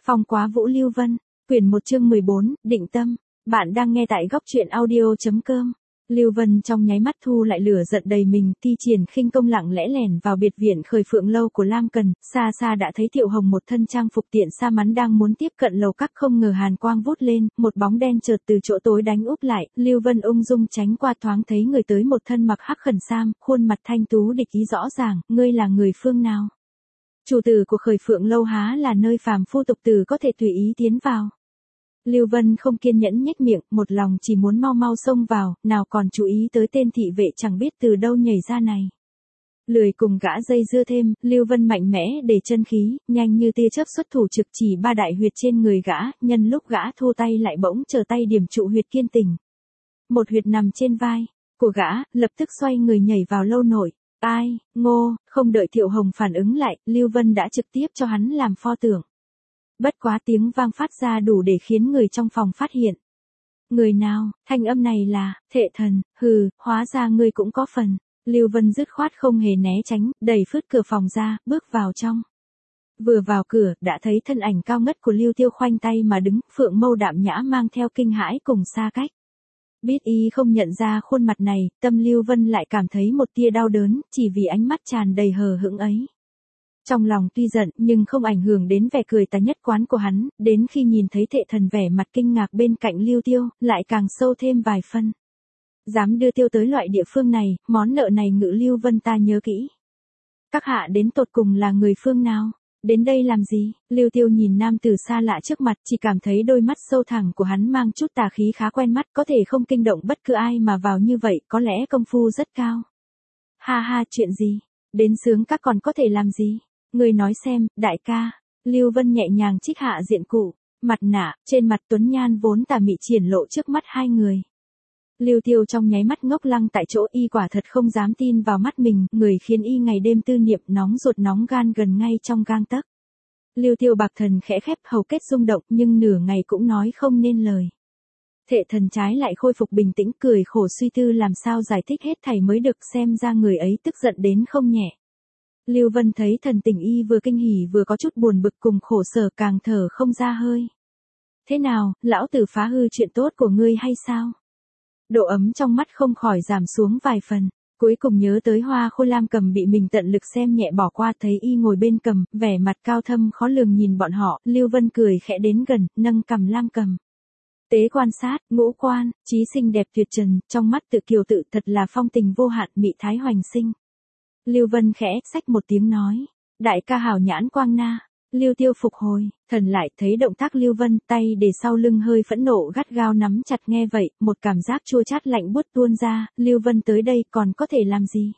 Phong Quá Vũ Lưu Vân, quyển 1 chương 14, định tâm. Bạn đang nghe tại góc truyện audio.com. Lưu Vân trong nháy mắt thu lại lửa giận đầy mình, thi triển khinh công lặng lẽ lẻn vào biệt viện Khởi Phượng lâu của Lam Cần, xa xa đã thấy Thiệu Hồng một thân trang phục tiện sa mắn đang muốn tiếp cận lầu các, không ngờ hàn quang vút lên, một bóng đen chợt từ chỗ tối đánh úp lại, Lưu Vân ung dung tránh qua, thoáng thấy người tới một thân mặc hắc khẩn sam, khuôn mặt thanh tú địch ý rõ ràng, ngươi là người phương nào? Chủ tử của Khởi Phượng lâu há là nơi phàm phu tục tử có thể tùy ý tiến vào? Lưu Vân không kiên nhẫn nhếch miệng, một lòng chỉ muốn mau mau xông vào, nào còn chú ý tới tên thị vệ chẳng biết từ đâu nhảy ra này. Lười cùng gã dây dưa thêm, Lưu Vân mạnh mẽ để chân khí, nhanh như tia chớp xuất thủ trực chỉ ba đại huyệt trên người gã, nhân lúc gã thu tay lại bỗng trở tay điểm trụ huyệt kiên tình. Một huyệt nằm trên vai của gã, lập tức xoay người nhảy vào lâu nội. Ai, ngô, không đợi Thiệu Hồng phản ứng lại, Lưu Vân đã trực tiếp cho hắn làm pho tượng. Bất quá tiếng vang phát ra đủ để khiến người trong phòng phát hiện. Người nào, thanh âm này là, Thệ Thần, hừ, hóa ra ngươi cũng có phần. Lưu Vân dứt khoát không hề né tránh, đẩy phứt cửa phòng ra, bước vào trong. Vừa vào cửa, đã thấy thân ảnh cao ngất của Lưu Tiêu khoanh tay mà đứng, phượng mâu đạm nhã mang theo kinh hãi cùng xa cách. Biết y không nhận ra khuôn mặt này, tâm Lưu Vân lại cảm thấy một tia đau đớn, chỉ vì ánh mắt tràn đầy hờ hững ấy. Trong lòng tuy giận nhưng không ảnh hưởng đến vẻ cười tà nhất quán của hắn, đến khi nhìn thấy Thệ Thần vẻ mặt kinh ngạc bên cạnh Lưu Tiêu, lại càng sâu thêm vài phân. Dám đưa Tiêu tới loại địa phương này, món nợ này Ngự Lưu Vân ta nhớ kỹ. Các hạ đến tột cùng là người phương nào? Đến đây làm gì? Lưu Tiêu nhìn nam tử xa lạ trước mặt, chỉ cảm thấy đôi mắt sâu thẳm của hắn mang chút tà khí khá quen mắt, có thể không kinh động bất cứ ai mà vào như vậy, có lẽ công phu rất cao. Ha ha, chuyện gì? Đến sướng các còn có thể làm gì? Người nói xem, đại ca. Lưu Vân nhẹ nhàng trích hạ diện cụ, mặt nạ, trên mặt tuấn nhan vốn tà mị triển lộ trước mắt hai người. Lưu Tiêu trong nháy mắt ngốc lăng tại chỗ, y quả thật không dám tin vào mắt mình, người khiến y ngày đêm tư niệm, nóng ruột nóng gan gần ngay trong gang tấc. Lưu Tiêu bạc thần khẽ khép, hầu kết rung động, nhưng nửa ngày cũng nói không nên lời. Thệ Thần trái lại khôi phục bình tĩnh, cười khổ suy tư làm sao giải thích hết thảy mới được, xem ra người ấy tức giận đến không nhẹ. Lưu Vân thấy thần tình y vừa kinh hỉ vừa có chút buồn bực cùng khổ sở, càng thở không ra hơi. Thế nào, lão tử phá hư chuyện tốt của ngươi hay sao? Độ ấm trong mắt không khỏi giảm xuống vài phần, cuối cùng nhớ tới Hoa Khôi Lam Cầm bị mình tận lực xem nhẹ bỏ qua, thấy y ngồi bên cầm, vẻ mặt cao thâm khó lường nhìn bọn họ, Lưu Vân cười khẽ đến gần, nâng cằm Lam Cầm. Tế quan sát, ngũ quan, trí xinh đẹp tuyệt trần, trong mắt tự kiều tự, thật là phong tình vô hạn, mị thái hoành sinh. Lưu Vân khẽ xách một tiếng nói, đại ca hảo nhãn quang na. Lưu Tiêu phục hồi, thần lại thấy động tác Lưu Vân, tay để sau lưng hơi phẫn nộ gắt gao nắm chặt, nghe vậy, một cảm giác chua chát lạnh buốt tuôn ra, Lưu Vân tới đây còn có thể làm gì?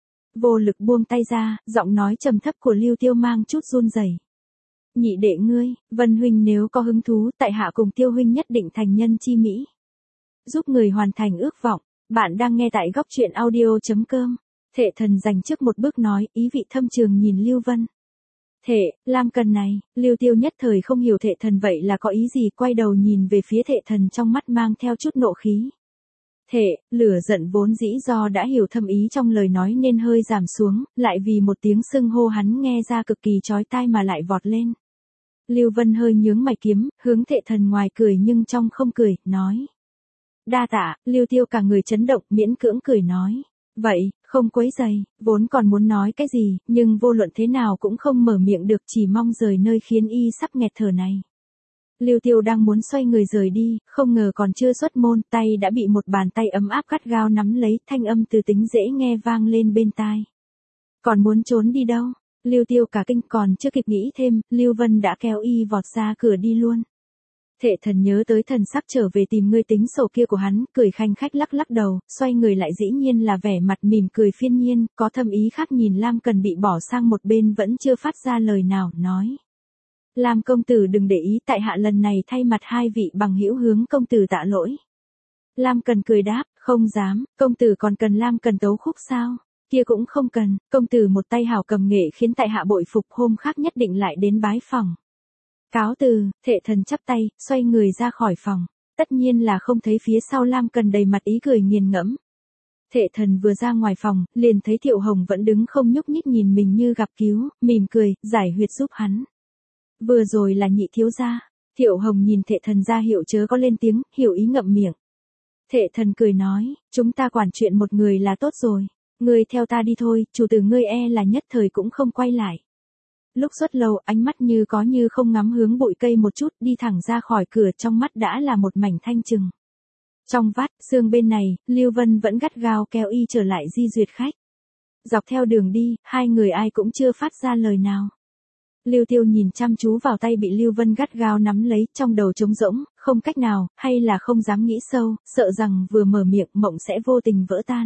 Vô lực buông tay ra, giọng nói trầm thấp của Lưu Tiêu mang chút run rẩy. Nhị đệ ngươi, Vân huynh nếu có hứng thú, tại hạ cùng Tiêu huynh nhất định thành nhân chi mỹ. Giúp người hoàn thành ước vọng, bạn đang nghe tại góc truyện audio.com. Thệ Thần dành trước một bước nói, ý vị thâm trường nhìn Lưu Vân. Lam Cần này, Lưu Tiêu nhất thời không hiểu Thệ Thần vậy là có ý gì, quay đầu nhìn về phía Thệ Thần trong mắt mang theo chút nộ khí. Lửa giận vốn dĩ do đã hiểu thâm ý trong lời nói nên hơi giảm xuống, lại vì một tiếng xưng hô hắn nghe ra cực kỳ chói tai mà lại vọt lên. Lưu Vân hơi nhướng mày kiếm, hướng Thệ Thần ngoài cười nhưng trong không cười, nói. Đa tạ, Lưu Tiêu cả người chấn động, miễn cưỡng cười nói. Vậy, không quấy rầy, vốn còn muốn nói cái gì, nhưng vô luận thế nào cũng không mở miệng được, chỉ mong rời nơi khiến y sắp nghẹt thở này. Lưu Tiêu đang muốn xoay người rời đi, không ngờ còn chưa xuất môn, tay đã bị một bàn tay ấm áp gắt gao nắm lấy, thanh âm từ tính dễ nghe vang lên bên tai. Còn muốn trốn đi đâu? Lưu Tiêu cả kinh, còn chưa kịp nghĩ thêm, Lưu Vân đã kéo y vọt ra cửa đi luôn. Thệ Thần nhớ tới thần sắc trở về tìm ngươi tính sổ kia của hắn, cười khanh khách lắc lắc đầu, xoay người lại dĩ nhiên là vẻ mặt mỉm cười phiên nhiên, có thâm ý khác nhìn Lam Cần bị bỏ sang một bên vẫn chưa phát ra lời nào, nói. Lam công tử đừng để ý, tại hạ lần này thay mặt hai vị bằng hữu hướng công tử tạ lỗi. Lam Cần cười đáp, không dám, công tử còn cần Lam Cần tấu khúc sao? Kia cũng không cần, công tử một tay hảo cầm nghệ khiến tại hạ bội phục, hôm khác nhất định lại đến bái phòng. Cáo từ, Thệ Thần chắp tay, xoay người ra khỏi phòng. Tất nhiên là không thấy phía sau Lam Cần đầy mặt ý cười nghiền ngẫm. Thệ Thần vừa ra ngoài phòng, liền thấy Thiệu Hồng vẫn đứng không nhúc nhích nhìn mình như gặp cứu, mỉm cười, giải huyệt giúp hắn. Vừa rồi là nhị thiếu gia. Thiệu Hồng nhìn Thệ Thần ra hiệu chớ có lên tiếng, hiểu ý ngậm miệng. Thệ Thần cười nói, chúng ta quản chuyện một người là tốt rồi. Ngươi theo ta đi thôi, chủ tử ngươi e là nhất thời cũng không quay lại. Lúc xuất lầu, ánh mắt như có như không ngắm hướng bụi cây một chút, đi thẳng ra khỏi cửa, trong mắt đã là một mảnh thanh trừng. Trong vắt, xương bên này, Lưu Vân vẫn gắt gao kéo y trở lại di duyệt khách. Dọc theo đường đi, hai người ai cũng chưa phát ra lời nào. Lưu Tiêu nhìn chăm chú vào tay bị Lưu Vân gắt gao nắm lấy, trong đầu trống rỗng, không cách nào, hay là không dám nghĩ sâu, sợ rằng vừa mở miệng mộng sẽ vô tình vỡ tan.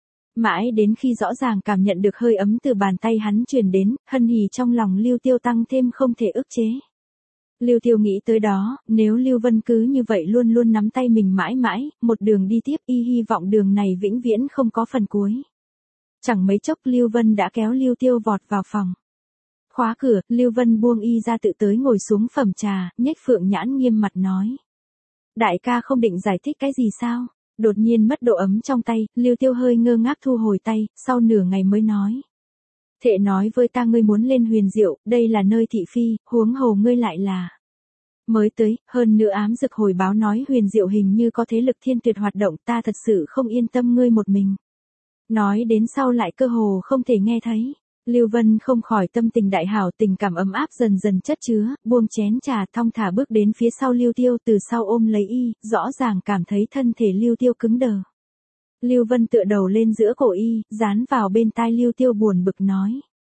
Mãi đến khi rõ ràng cảm nhận được hơi ấm từ bàn tay hắn truyền đến, hân hỉ trong lòng Lưu Tiêu tăng thêm không thể ức chế. Lưu Tiêu nghĩ tới đó, nếu Lưu Vân cứ như vậy luôn luôn nắm tay mình mãi mãi, một đường đi tiếp y hy vọng đường này vĩnh viễn không có phần cuối. Chẳng mấy chốc Lưu Vân đã kéo Lưu Tiêu vọt vào phòng. Khóa cửa, Lưu Vân buông y ra tự tới ngồi xuống phẩm trà, nhếch phượng nhãn nghiêm mặt nói. Đại ca không định giải thích cái gì sao? Đột nhiên mất độ ấm trong tay, Lưu Tiêu hơi ngơ ngác thu hồi tay, sau nửa ngày mới nói. Thệ nói với ta ngươi muốn lên Huyền Diệu, đây là nơi thị phi, huống hồ ngươi lại là mới tới, hơn nữa ám dực hồi báo nói Huyền Diệu hình như có thế lực thiên tuyệt hoạt động, ta thật sự không yên tâm ngươi một mình. Nói đến sau lại cơ hồ không thể nghe thấy. Lưu Vân không khỏi tâm tình đại hảo, tình cảm ấm áp dần dần chất chứa, buông chén trà thong thả bước đến phía sau Lưu Tiêu, từ sau ôm lấy y, rõ ràng cảm thấy thân thể Lưu Tiêu cứng đờ. Lưu Vân tựa đầu lên giữa cổ y, dán vào bên tai Lưu Tiêu buồn bực nói.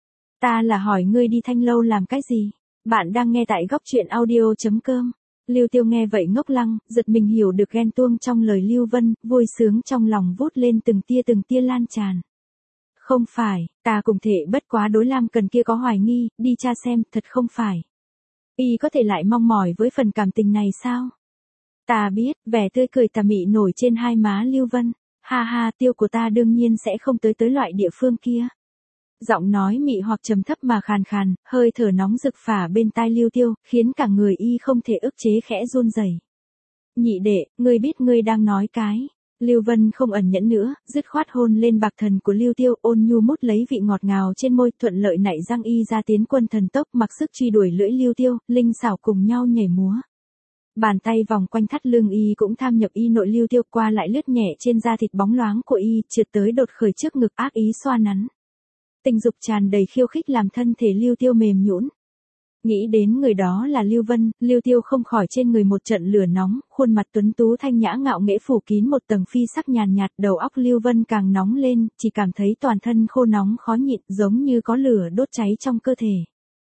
Ta là hỏi ngươi đi Thanh Lâu làm cái gì? Bạn đang nghe tại góc truyện audio.com. Lưu Tiêu nghe vậy ngốc lăng, giật mình hiểu được ghen tuông trong lời Lưu Vân, vui sướng trong lòng vút lên từng tia lan tràn. Không phải, ta cùng Thể bất quá đối Lam Cần kia có hoài nghi, đi tra xem, thật không phải. Y có thể lại mong mỏi với phần cảm tình này sao? Ta biết, vẻ tươi cười tà mị nổi trên hai má Lưu Vân. Ha ha, Tiêu của ta đương nhiên sẽ không tới loại địa phương kia. Giọng nói mị hoặc trầm thấp mà khàn khàn, hơi thở nóng rực phả bên tai Lưu Tiêu, khiến cả người y không thể ức chế khẽ run rẩy. Nhị đệ, ngươi biết ngươi đang nói cái. Lưu Vân không ẩn nhẫn nữa, dứt khoát hôn lên bạc thần của Lưu Tiêu, ôn nhu mút lấy vị ngọt ngào trên môi, thuận lợi nảy răng y ra tiến quân thần tốc, mặc sức truy đuổi lưỡi Lưu Tiêu, linh xảo cùng nhau nhảy múa. Bàn tay vòng quanh thắt lưng y cũng tham nhập y nội Lưu Tiêu, qua lại lướt nhẹ trên da thịt bóng loáng của y, trượt tới đột khởi trước ngực, ác ý xoa nắn. Tình dục tràn đầy khiêu khích làm thân thể Lưu Tiêu mềm nhũn. Nghĩ đến người đó là Lưu Vân, Lưu Tiêu không khỏi trên người một trận lửa nóng, khuôn mặt tuấn tú thanh nhã ngạo nghễ phủ kín một tầng phi sắc nhàn nhạt, đầu óc Lưu Vân càng nóng lên, chỉ cảm thấy toàn thân khô nóng khó nhịn, giống như có lửa đốt cháy trong cơ thể.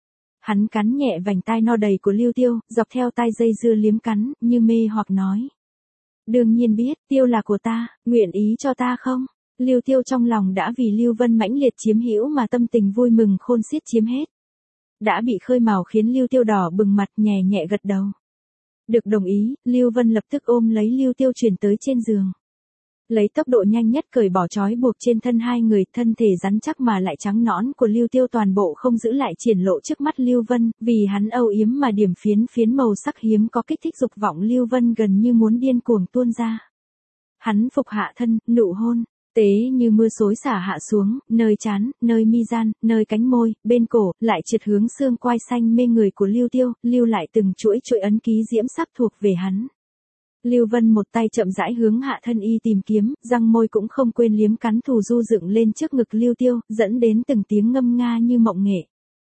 Hắn cắn nhẹ vành tai no đầy của Lưu Tiêu, dọc theo tai dây dưa liếm cắn, như mê hoặc nói. Đương nhiên biết, Tiêu là của ta, nguyện ý cho ta không? Lưu Tiêu trong lòng đã vì Lưu Vân mãnh liệt chiếm hữu mà tâm tình vui mừng khôn xiết chiếm hết. Đã bị khơi mào khiến Lưu Tiêu đỏ bừng mặt, nhẹ nhẹ gật đầu. Được đồng ý, Lưu Vân lập tức ôm lấy Lưu Tiêu chuyển tới trên giường. Lấy tốc độ nhanh nhất cởi bỏ trói buộc trên thân hai người, thân thể rắn chắc mà lại trắng nõn của Lưu Tiêu toàn bộ không giữ lại triển lộ trước mắt Lưu Vân, vì hắn âu yếm mà điểm phiến màu sắc hiếm có kích thích dục vọng Lưu Vân gần như muốn điên cuồng tuôn ra. Hắn phục hạ thân, nụ hôn. Tế như mưa xối xả hạ xuống, nơi trán, nơi mi gian, nơi cánh môi, bên cổ, lại trượt hướng xương quai xanh mê người của Lưu Tiêu, lưu lại từng chuỗi ấn ký diễm sắc thuộc về hắn. Lưu Vân một tay chậm rãi hướng hạ thân y tìm kiếm, răng môi cũng không quên liếm cắn thù du dựng lên trước ngực Lưu Tiêu, dẫn đến từng tiếng ngâm nga như mộng nghệ.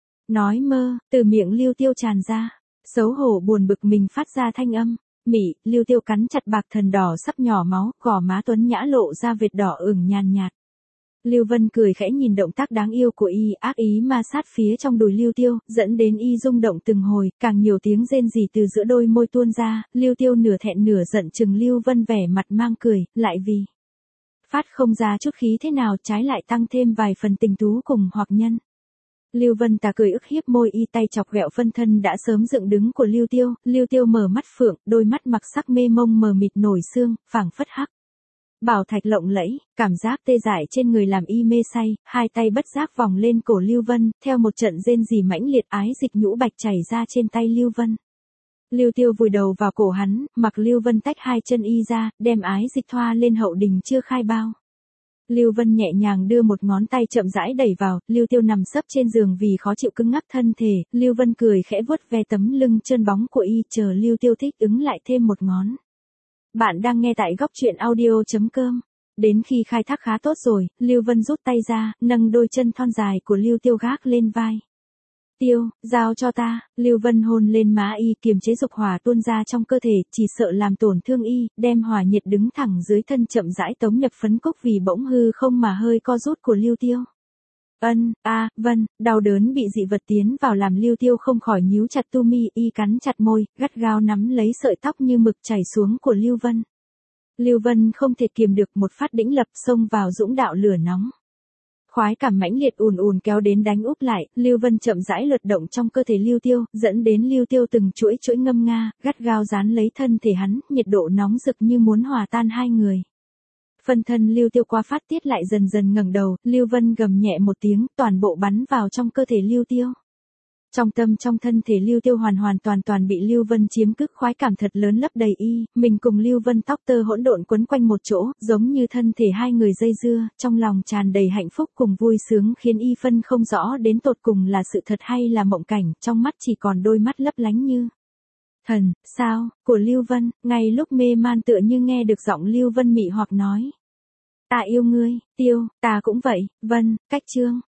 Nói mơ, từ miệng Lưu Tiêu tràn ra, xấu hổ buồn bực mình phát ra thanh âm. Mị, Lưu Tiêu cắn chặt bạc thần đỏ sắp nhỏ máu, gò má tuấn nhã lộ ra vệt đỏ ửng nhàn nhạt. Lưu Vân cười khẽ nhìn động tác đáng yêu của y, ác ý ma sát phía trong đùi Lưu Tiêu, dẫn đến y rung động từng hồi, càng nhiều tiếng rên rỉ từ giữa đôi môi tuôn ra, Lưu Tiêu nửa thẹn nửa giận chừng Lưu Vân vẻ mặt mang cười, lại vì phát không ra chút khí thế nào, trái lại tăng thêm vài phần tình tú cùng hoặc nhân. Lưu Vân tà cười ức hiếp môi y, tay chọc ghẹo phân thân đã sớm dựng đứng của Lưu Tiêu mở mắt phượng, đôi mắt mặc sắc mê mông mờ mịt nổi sương, phảng phất hắc bảo thạch lộng lẫy, cảm giác tê dại trên người làm y mê say, hai tay bất giác vòng lên cổ Lưu Vân, theo một trận rên rỉ mãnh liệt ái dịch nhũ bạch chảy ra trên tay Lưu Vân. Lưu Tiêu vùi đầu vào cổ hắn, mặc Lưu Vân tách hai chân y ra, đem ái dịch thoa lên hậu đình chưa khai bao. Lưu Vân nhẹ nhàng đưa một ngón tay chậm rãi đẩy vào, Lưu Tiêu nằm sấp trên giường vì khó chịu cứng ngắc thân thể, Lưu Vân cười khẽ vuốt ve tấm lưng trơn bóng của y, chờ Lưu Tiêu thích ứng lại thêm một ngón. Bạn đang nghe tại góc truyện audio.com. Đến khi khai thác khá tốt rồi, Lưu Vân rút tay ra, nâng đôi chân thon dài của Lưu Tiêu gác lên vai. Tiêu, giao cho ta, Lưu Vân hôn lên má y, kiềm chế dục hỏa tuôn ra trong cơ thể, chỉ sợ làm tổn thương y, đem hỏa nhiệt đứng thẳng dưới thân chậm rãi tống nhập phấn cốc vì bỗng hư không mà hơi co rút của Lưu Tiêu. Vân, đau đớn bị dị vật tiến vào làm Lưu Tiêu không khỏi nhíu chặt tu mi, y cắn chặt môi, gắt gao nắm lấy sợi tóc như mực chảy xuống của Lưu Vân. Lưu Vân không thể kiềm được, một phát đĩnh lập xông vào dũng đạo lửa nóng. Khoái cảm mãnh liệt ùn ùn kéo đến đánh úp lại, Lưu Vân chậm rãi lượt động trong cơ thể Lưu Tiêu, dẫn đến Lưu Tiêu từng chuỗi ngâm nga, gắt gao dán lấy thân thể hắn, nhiệt độ nóng rực như muốn hòa tan hai người. Phân thân Lưu Tiêu qua phát tiết lại dần dần ngẩng đầu, Lưu Vân gầm nhẹ một tiếng, toàn bộ bắn vào trong cơ thể Lưu Tiêu. Trong thân thể Lưu Tiêu hoàn toàn bị Lưu Vân chiếm cứ, khoái cảm thật lớn lấp đầy y, mình cùng Lưu Vân tóc tơ hỗn độn quấn quanh một chỗ, giống như thân thể hai người dây dưa, trong lòng tràn đầy hạnh phúc cùng vui sướng, khiến y phân không rõ đến tột cùng là sự thật hay là mộng cảnh, trong mắt chỉ còn đôi mắt lấp lánh như thần, sao, của Lưu Vân, ngay lúc mê man tựa như nghe được giọng Lưu Vân mị hoặc nói. Ta yêu ngươi, Tiêu, ta cũng vậy, Vân, cách chương.